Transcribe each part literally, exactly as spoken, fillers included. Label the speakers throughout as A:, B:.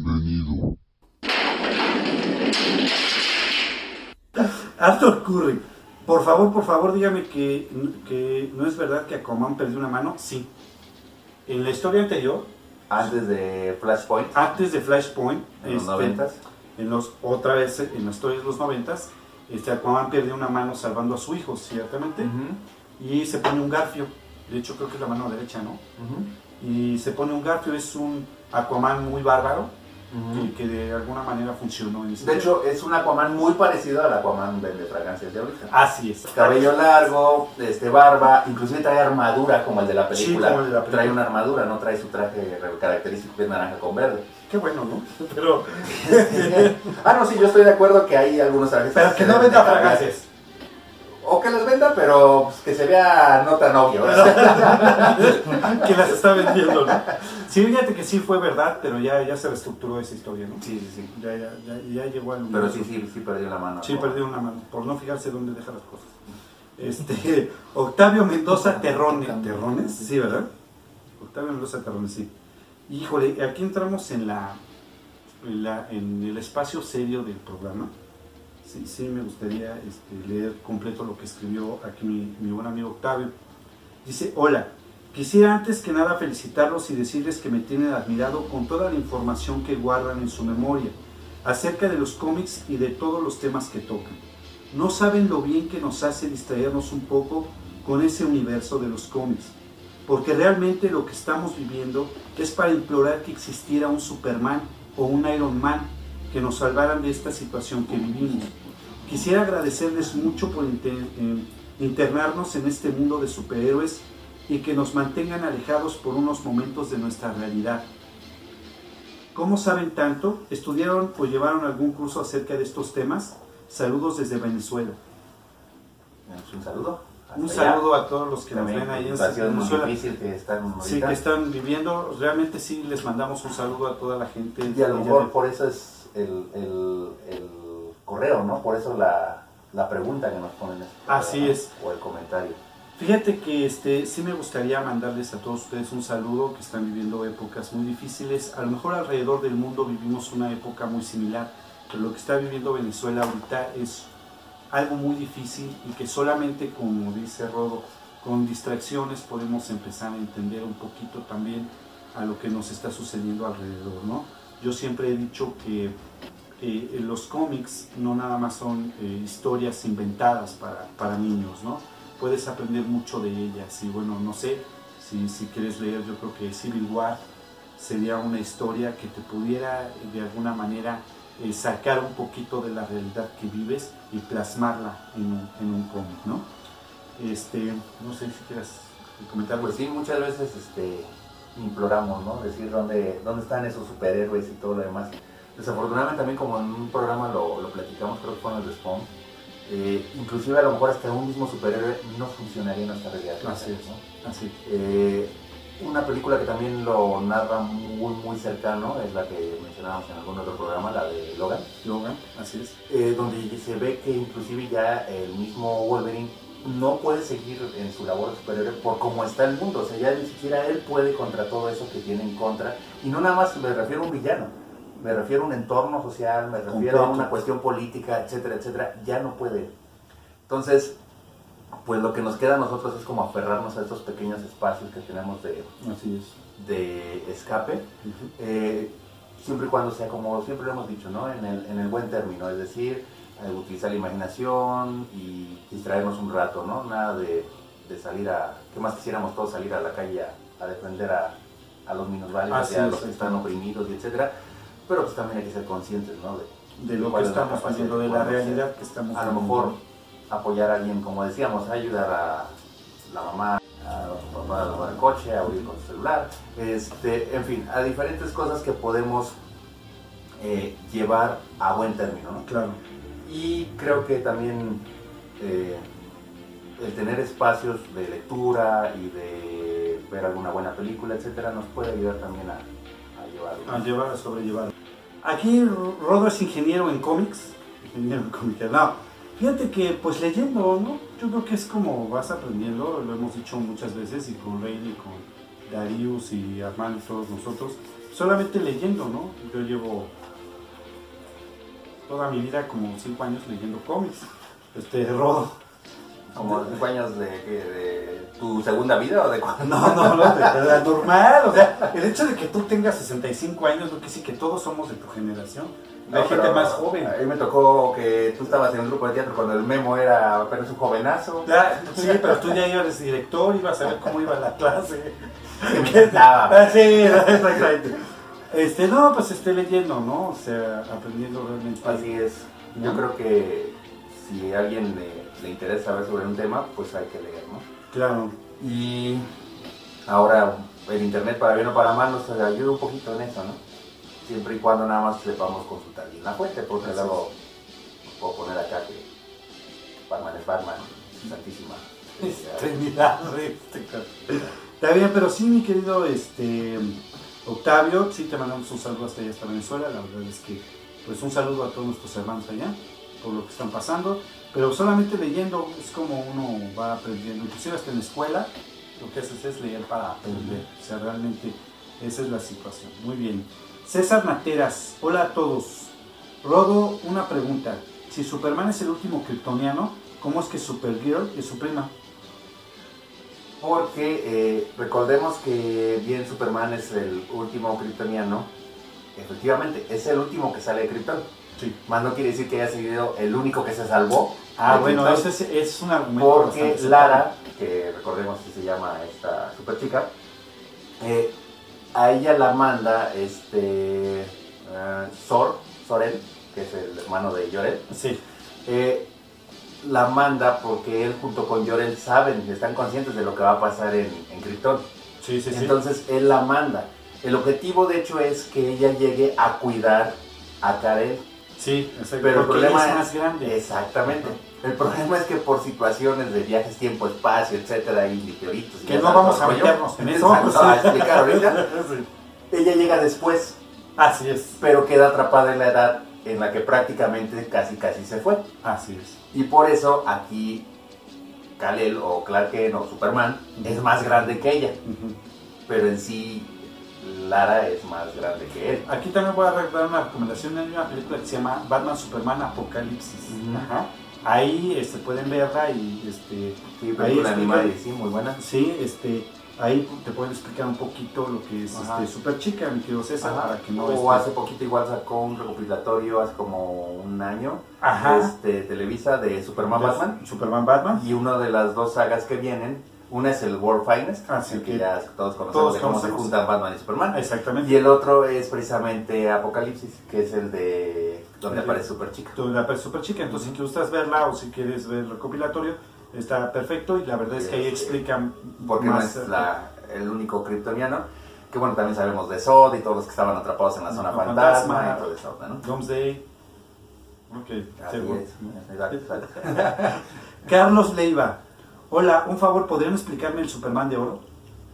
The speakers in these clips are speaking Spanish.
A: Bienvenido.
B: Arthur Curry, por favor, por favor, dígame que, que no es verdad que Aquaman perdió una mano. Sí. En la historia anterior,
C: Antes de Flashpoint,
B: antes de Flashpoint,
C: en los
B: este,
C: noventas,
B: en los, otra vez en la historia de los noventas, este, Aquaman perdió una mano salvando a su hijo, ciertamente,
C: uh-huh.
B: y se pone un garfio. De hecho, creo que es la mano derecha, ¿no?
C: Uh-huh.
B: Y se pone un garfio, es un Aquaman muy bárbaro,
C: uh-huh.
B: y que de alguna manera funcionó en ese
C: De hecho, es un Aquaman muy parecido al Aquaman de fragancias de ahorita.
B: Así es.
C: Cabello largo, este, barba, inclusive trae armadura como el de la película.
B: Sí, como el de la película.
C: Trae una armadura, no trae su traje característico que es naranja con verde.
B: Qué bueno, ¿no? Pero...
C: ah, no, sí, yo estoy de acuerdo que hay algunos trajes...
B: Pero que no venda fragancias.
C: O que los venda, pero pues, que se vea no tan obvio.
B: Que las está vendiendo, ¿no? Sí, fíjate que sí fue verdad, pero ya, ya se reestructuró esa historia, ¿no?
C: Sí, sí, sí.
B: Ya, ya, ya, ya llegó al...
C: Pero sí, sí, sí perdió la mano.
B: Sí,
C: ¿no?
B: perdió una mano, por no fijarse dónde deja las cosas. Este, Octavio Mendoza Terrones. ¿Terrones? Sí, ¿verdad? Octavio Mendoza Terrones, sí. Híjole, aquí entramos en la, en, la, en el espacio serio del programa. Sí, sí, me gustaría este, leer completo lo que escribió aquí mi, mi buen amigo Octavio. Dice, hola, quisiera antes que nada felicitarlos y decirles que me tienen admirado con toda la información que guardan en su memoria acerca de los cómics y de todos los temas que tocan. No saben lo bien que nos hace distraernos un poco con ese universo de los cómics, porque realmente lo que estamos viviendo es para implorar que existiera un Superman o un Iron Man que nos salvaran de esta situación que vivimos. Quisiera agradecerles mucho por inter, eh, internarnos en este mundo de superhéroes y que nos mantengan alejados por unos momentos de nuestra realidad. ¿Cómo saben tanto? ¿Estudiaron o llevaron algún curso acerca de estos temas? Saludos desde Venezuela.
C: Un saludo.
B: Un saludo a todos los que nos ven ahí en
C: Venezuela. Difícil que están
B: sí, que están viviendo. Realmente sí les mandamos un saludo a toda la gente.
C: Y a lo mejor por eso es el, el, el correo, ¿no? Por eso la, la pregunta que nos ponen. Este correo,
B: Así
C: ¿no?
B: es.
C: O el comentario.
B: Fíjate que este, sí me gustaría mandarles a todos ustedes un saludo, que están viviendo épocas muy difíciles. A lo mejor alrededor del mundo vivimos una época muy similar, pero lo que está viviendo Venezuela ahorita es algo muy difícil y que solamente, como dice Rodo, con distracciones podemos empezar a entender un poquito también a lo que nos está sucediendo alrededor, ¿no? Yo siempre he dicho que eh, los cómics no nada más son eh, historias inventadas para, para niños, ¿no? Puedes aprender mucho de ellas y bueno, no sé, si, si quieres leer, yo creo que Civil War sería una historia que te pudiera de alguna manera eh, sacar un poquito de la realidad que vives y plasmarla en un, en un cómic, ¿no? Este, no sé si quieras comentar.
C: Pues sí, muchas veces este, imploramos, ¿no? Decir dónde, dónde están esos superhéroes y todo lo demás. Desafortunadamente también, como en un programa lo, lo platicamos, creo que fue en el de Spawn, eh, inclusive a lo mejor hasta un mismo superhéroe no funcionaría en nuestra realidad.
B: Así es, ¿no? Así.
C: Eh, una película que también lo narra muy, muy cercano es la que mencionábamos en algún otro programa, la de Logan.
B: Logan, así es.
C: Eh, donde se ve que inclusive ya el mismo Wolverine no puede seguir en su labor de superhéroe por cómo está el mundo. O sea, ya ni siquiera él puede contra todo eso que tiene en contra. Y no nada más me refiero a un villano, me refiero a un entorno social, me refiero Completo. a una cuestión política, etcétera, etcétera. Ya no puede. Entonces, pues lo que nos queda a nosotros es como aferrarnos a estos pequeños espacios que tenemos de,
B: Así es.
C: de escape.
B: Uh-huh.
C: eh, siempre y cuando sea, como siempre lo hemos dicho, ¿no? En el, en el buen término, es decir, eh, utilizar la imaginación y distraernos un rato, ¿no? Nada de, de salir a, ¿qué más quisiéramos todos salir a la calle a, a defender a, a los minusválidos y a los que están oprimidos, y etcétera? Pero pues también hay que ser conscientes, ¿no? De,
B: de lo que estamos haciendo, de la realidad que estamos
C: a lo mejor apoyar a alguien, como decíamos, ayudar a la mamá, a los papás a lavar el coche, a huir con su celular, este, en fin, a diferentes cosas que podemos eh, llevar a buen término, ¿no?
B: Claro.
C: Y creo que también eh, el tener espacios de lectura y de ver alguna buena película, etcétera, nos puede ayudar también a, a llevar.
B: A llevar, a sobrellevar. Aquí Rodo es ingeniero en cómics. Ingeniero en cómics, no. Fíjate que, pues leyendo, ¿no? Yo creo que es como vas aprendiendo, lo hemos dicho muchas veces, y con Rey, y con Darius, y Armando, y todos nosotros. solamente leyendo, ¿no? Yo llevo toda mi vida como cinco años leyendo cómics. Este, Rodo.
C: ¿Como cinco años de, de, de tu segunda vida o de cuándo?
B: No, no, no, de, de la normal. O sea, el hecho de que tú tengas sesenta y cinco años no quiere decir que todos somos de tu generación.
C: No,
B: Hay gente más joven.
C: A mí me tocó que tú estabas en un grupo de teatro cuando el Memo era apenas un jovenazo.
B: Ya, sí, pero tú ya ibas director, ibas a ver cómo iba la clase.
C: Que me encantaba.
B: Ah, sí, exactamente. Este, no, pues esté leyendo, ¿no? O sea, aprendiendo realmente.
C: Así es. Yo
B: ¿no?
C: creo que si a alguien le, le interesa saber sobre un tema, pues hay que leer, ¿no?
B: Claro.
C: Y ahora el internet, para bien o para mal, nos ayuda un poquito en eso, ¿no? Siempre y cuando nada más sepamos consultar bien la fuente, porque
B: Así
C: luego puedo poner acá que Batman es Batman, Santísima.
B: Trinidad, este, está bien, pero sí, mi querido este, Octavio, sí te mandamos un saludo hasta allá, hasta Venezuela. La verdad es que, pues un saludo a todos nuestros hermanos allá, por lo que están pasando. Pero solamente leyendo es como uno va aprendiendo, inclusive hasta en la escuela, lo que haces es leer para aprender. O sea, realmente esa es la situación. Muy bien. César Nateras, hola a todos. Rodo, una pregunta. Si Superman es el último kryptoniano, ¿cómo es que Supergirl es su prima?
C: Porque eh, recordemos que bien Superman es el último kryptoniano, efectivamente, es el último que sale de Krypton.
B: Sí.
C: Más no quiere decir que haya sido el único que se salvó.
B: Ah, bueno,
C: Krypton,
B: ese es, es un argumento.
C: porque Lara, que recordemos que se llama esta super chica, eh, a ella la manda este uh, Zor, Zor-El, que es el hermano de Jor-El.
B: Sí.
C: Eh, la manda porque él junto con Jor-El saben, están conscientes de lo que va a pasar en, en Krypton.
B: Sí, sí, sí.
C: Entonces él la manda. El objetivo de hecho es que ella llegue a cuidar a Kal-El.
B: Sí, exacto.
C: Pero el problema
B: es
C: es
B: más grande.
C: Exactamente. El problema es que por situaciones de viajes, tiempo, espacio, etcétera, y meteoritos. y
B: Que
C: ya
B: no
C: sabes,
B: vamos a
C: rollo,
B: meternos en eso.
C: exacto, a explicar ahorita.
B: Sí.
C: Ella llega después,
B: Así es.
C: pero queda atrapada en la edad en la que prácticamente casi casi se fue.
B: Así es.
C: Y por eso aquí Kal-El o Clark Kent o Superman
B: Uh-huh.
C: es más grande que ella.
B: Uh-huh.
C: Pero en sí Lara es más grande que él.
B: Aquí también voy a dar una recomendación. Hay una película que se llama Batman Superman Apocalipsis.
C: Uh-huh.
B: Ajá. Ahí este, pueden verla y este,
C: Sí,
B: ahí
C: película
B: explica-
C: animada y sí, muy buena.
B: sí, este, ahí te pueden explicar un poquito lo que es
C: Ajá.
B: este, Super Chica, mi querido César,
C: Ajá.
B: para que no
C: O
B: este,
C: hace poquito igual sacó un recopilatorio, hace como un año,
B: Ajá.
C: este, Televisa de Superman
B: de
C: Batman.
B: Superman Batman.
C: Y una de las dos sagas que vienen, una es el World Finest,
B: Ah, sí,
C: el que
B: que
C: ya todos conocemos
B: todos
C: de cómo
B: conocemos.
C: se juntan Batman y Superman.
B: Exactamente.
C: Y el otro es precisamente Apocalipsis, que es el de donde
B: El de-
C: aparece Super Chica.
B: Tu- La Super Chica, entonces si gustas verla o si quieres ver el recopilatorio, está perfecto y la verdad es que ahí
C: Sí.
B: explican
C: Porque no
B: más.
C: es la, el único kryptoniano, que bueno, también sabemos de Zod y todos los que estaban atrapados en la zona
B: Fantasma,
C: fantasma y todo eso, ¿no?
B: Doomsday. Ok,
C: Así
B: seguro.
C: es, exacto, exacto.
B: Carlos Leiva. Hola, un favor, ¿podrían explicarme el Superman de oro?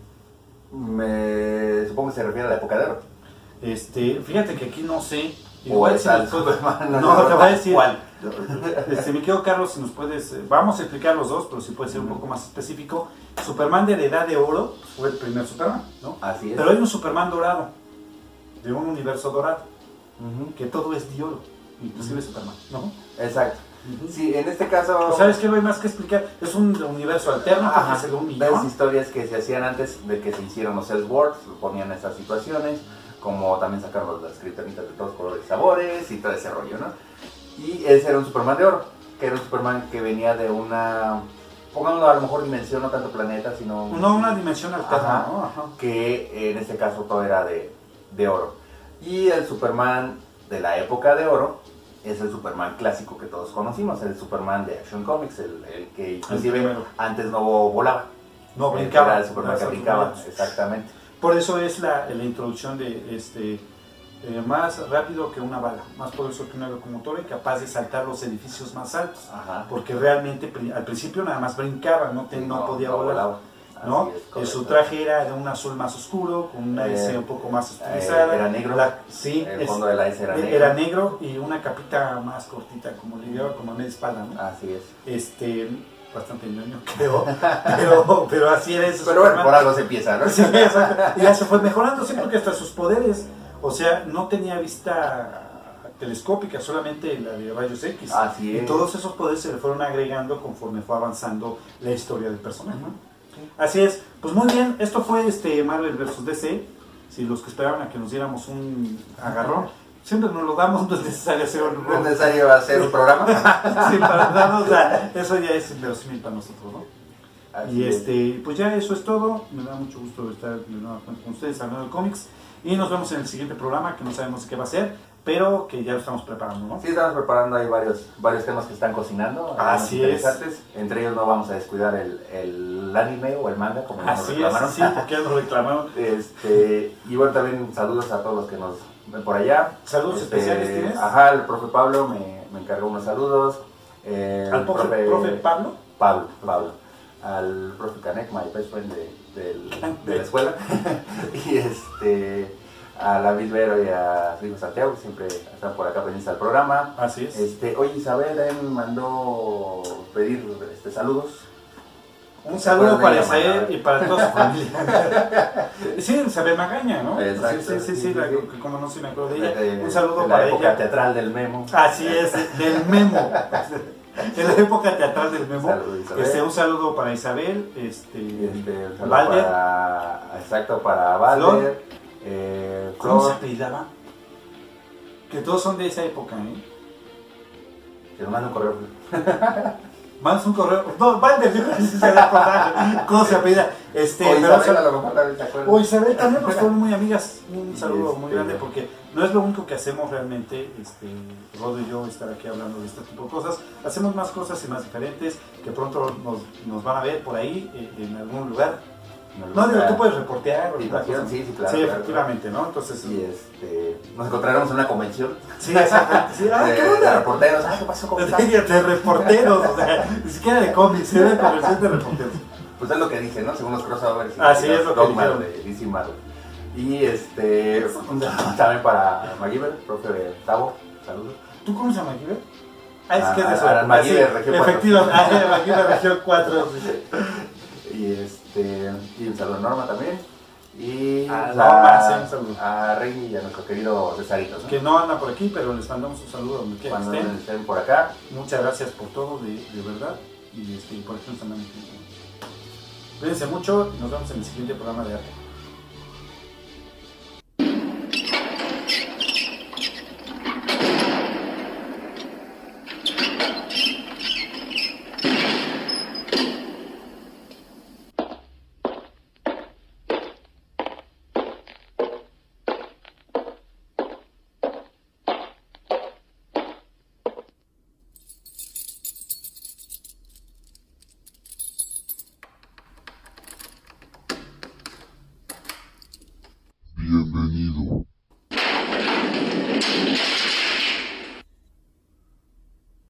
C: Me supongo que se refiere a la época de oro.
B: Este, fíjate que aquí no sé.
C: O
B: Igual
C: es
B: si
C: al
B: nos puedes-
C: Superman.
B: No, te voy a decir.
C: ¿Cuál?
B: Este, mi querido Carlos, si nos puedes, eh, vamos a explicar los dos, pero si puede ser un poco más específico. Superman de la Edad de Oro fue el primer Superman, ¿no?
C: Así es.
B: Pero hay un Superman dorado, de un universo dorado,
C: Ujú.
B: que todo es de oro, inclusive
C: Ujú.
B: Superman, ¿no?
C: Exacto.
B: Ujú.
C: Sí, en este caso...
B: Pues, ¿sabes qué? No hay más que explicar. Es un universo alterno,
C: Ajá,
B: porque se da un
C: las
B: millón.
C: historias que se hacían antes de que se hicieron los Elseworlds, ponían estas situaciones, como también sacaron las kriptonitas de todos colores y sabores y todo ese rollo, ¿no? Y ese era un Superman de oro, que era un Superman que venía de una, pongámoslo a lo mejor dimensión, no tanto planeta, sino...
B: No, una dimensión alterna,
C: Ajá.
B: ¿no? Ajá.
C: que en este caso todo era de, de oro. Y el Superman de la época de oro es el Superman clásico que todos conocimos, el Superman de Action Comics, el, el que inclusive
B: primero.
C: antes no volaba.
B: No,
C: El
B: brincaba.
C: Era el Superman que
B: Las
C: brincaba,
B: alturas.
C: exactamente.
B: Por eso es la, la introducción de este eh, más rápido que una bala, más poderoso que una locomotora y capaz de saltar los edificios más altos.
C: Ajá.
B: Porque realmente pri- al principio nada más brincaba, no, te-
C: Sí,
B: no podía volar.
C: volaba.
B: ¿No?
C: Así es,
B: Eh,
C: correcto.
B: su traje era de un azul más oscuro, con una
C: Eh,
B: S un poco más
C: eh,
B: estilizada.
C: era negro.
B: La- sí,
C: El
B: es-
C: fondo de la S era
B: eh,
C: negro.
B: era negro y una capita más cortita, como le llevaba como media espalda, ¿no?
C: Así es.
B: Este, bastante ñoño, creo, pero, pero así era eso.
C: Pero bueno, por algo se empieza, ¿no?
B: Sí, exacto. Y ya se fue mejorando, sí, porque hasta sus poderes, o sea, no tenía vista telescópica, solamente la de rayos X.
C: Así es.
B: Y todos esos poderes se le fueron agregando conforme fue avanzando la historia del personaje.
C: Uh-huh. Sí.
B: Así es, pues muy bien, esto fue este Marvel versus D C. Si los que esperaban a que nos diéramos un agarrón, siempre nos lo damos, no es necesario hacer un,
C: ¿No es necesario hacer un programa?
B: sí, para darnos, o sea, eso ya es inverosímil para nosotros, ¿no?
C: Así
B: y
C: es.
B: este, pues ya eso es todo. Me da mucho gusto estar de nuevo con ustedes hablando de cómics. Y nos vemos en el siguiente programa, que no sabemos qué va a ser, pero que ya lo estamos preparando, ¿no?
C: Sí, estamos preparando, hay varios, varios temas que están cocinando.
B: Así es.
C: Entre ellos no vamos a descuidar el, el anime o el manga, como ya nos
B: Así
C: reclamaron.
B: es, sí, porque ya nos reclamaron.
C: Este, y bueno, también saludos a todos los que nos ven por allá.
B: Saludos
C: Este,
B: especiales tienes.
C: Ajá, el profe Pablo me, me encargó unos saludos. El
B: ¿Al profe, profe Pablo?
C: Pablo, Pablo. Al profe Canek, my best friend de, del- de la escuela. Y este, a la Vero y a su hijo Santiago, que siempre están por acá pendientes al programa.
B: Así es.
C: Este, oye, Isabel también me mandó pedir este, saludos.
B: Un saludo para
C: ella,
B: Isabel
C: Manuel?
B: y para toda su familia. Sí, Isabel Magaña, ¿no?
C: Exacto.
B: Sí, sí, sí, sí,
C: Sí,
B: la-
C: sí.
B: que como no se me acuerdo de ella.
C: De-
B: Un saludo
C: de la
B: para
C: época
B: ella.
C: teatral del Memo.
B: Así es, del Memo. En la época teatral del Memo.
C: Saludos, Isabel.
B: Este, un saludo para Isabel, este,
C: Este, un saludo
B: Valder.
C: para, exacto, para Valder. Eh,
B: ¿Cómo se
C: Flor,
B: apellidaba? Que todos son de esa época, ¿eh?
C: que nos manda un correo.
B: Mandas un correo. No, Valder, yo creo que sí se va a acordar cómo se apellida. Este,
C: O
B: pero-
C: Isabel, a lo mejor también te acuerdas.
B: O Isabel también, pues fueron muy amigas. Un saludo muy
C: Este,
B: grande porque no es lo único que hacemos realmente, este, Rodo y yo, estar aquí hablando de este tipo de cosas. Hacemos más cosas y más diferentes que pronto nos, nos van a ver por ahí eh, en algún lugar. No, digo, tú puedes reportear. o
C: Situación,
B: cosas.
C: sí, sí, claro.
B: Sí,
C: claro,
B: efectivamente, ¿no? Entonces,
C: Y este, nos encontraremos en una convención.
B: sí, exacto. Sí, ah,
C: de,
B: ¿qué
C: de
B: onda?
C: reporteros. Ah, ¿qué pasó? ¿Cómo estás?
B: De, de reporteros, o sea, ni siquiera de cómics, era de convención de reporteros.
C: Pues es lo que dice, ¿no? Según los crossovers. y
B: Así
C: los
B: es lo que
C: dogmas
B: dijeron.
C: de D C Marvel. Y este, también para MacGyver, profe de Tavo, saludos.
B: ¿Tú cómo se llama, MacGyver? Ah, es
C: Ah,
B: que es de su
C: ah,
B: época,
C: MacGyver,
B: sí,
C: región cuatro.
B: efectivamente, ah, MacGyver, región cuatro.
C: Y este, y un saludo a Norma también. Y
B: A
C: a,
B: Norma, sí, un saludo.
C: a Reini y a nuestro querido Cesarito, ¿no?
B: Que no anda por aquí, pero les mandamos un saludo donde quiera que
C: Cuando
B: estén.
C: estén por acá.
B: Muchas gracias por todo, de, de verdad. Y este, por ejemplo, también. Cuídense mucho y nos vemos en el siguiente programa de arte.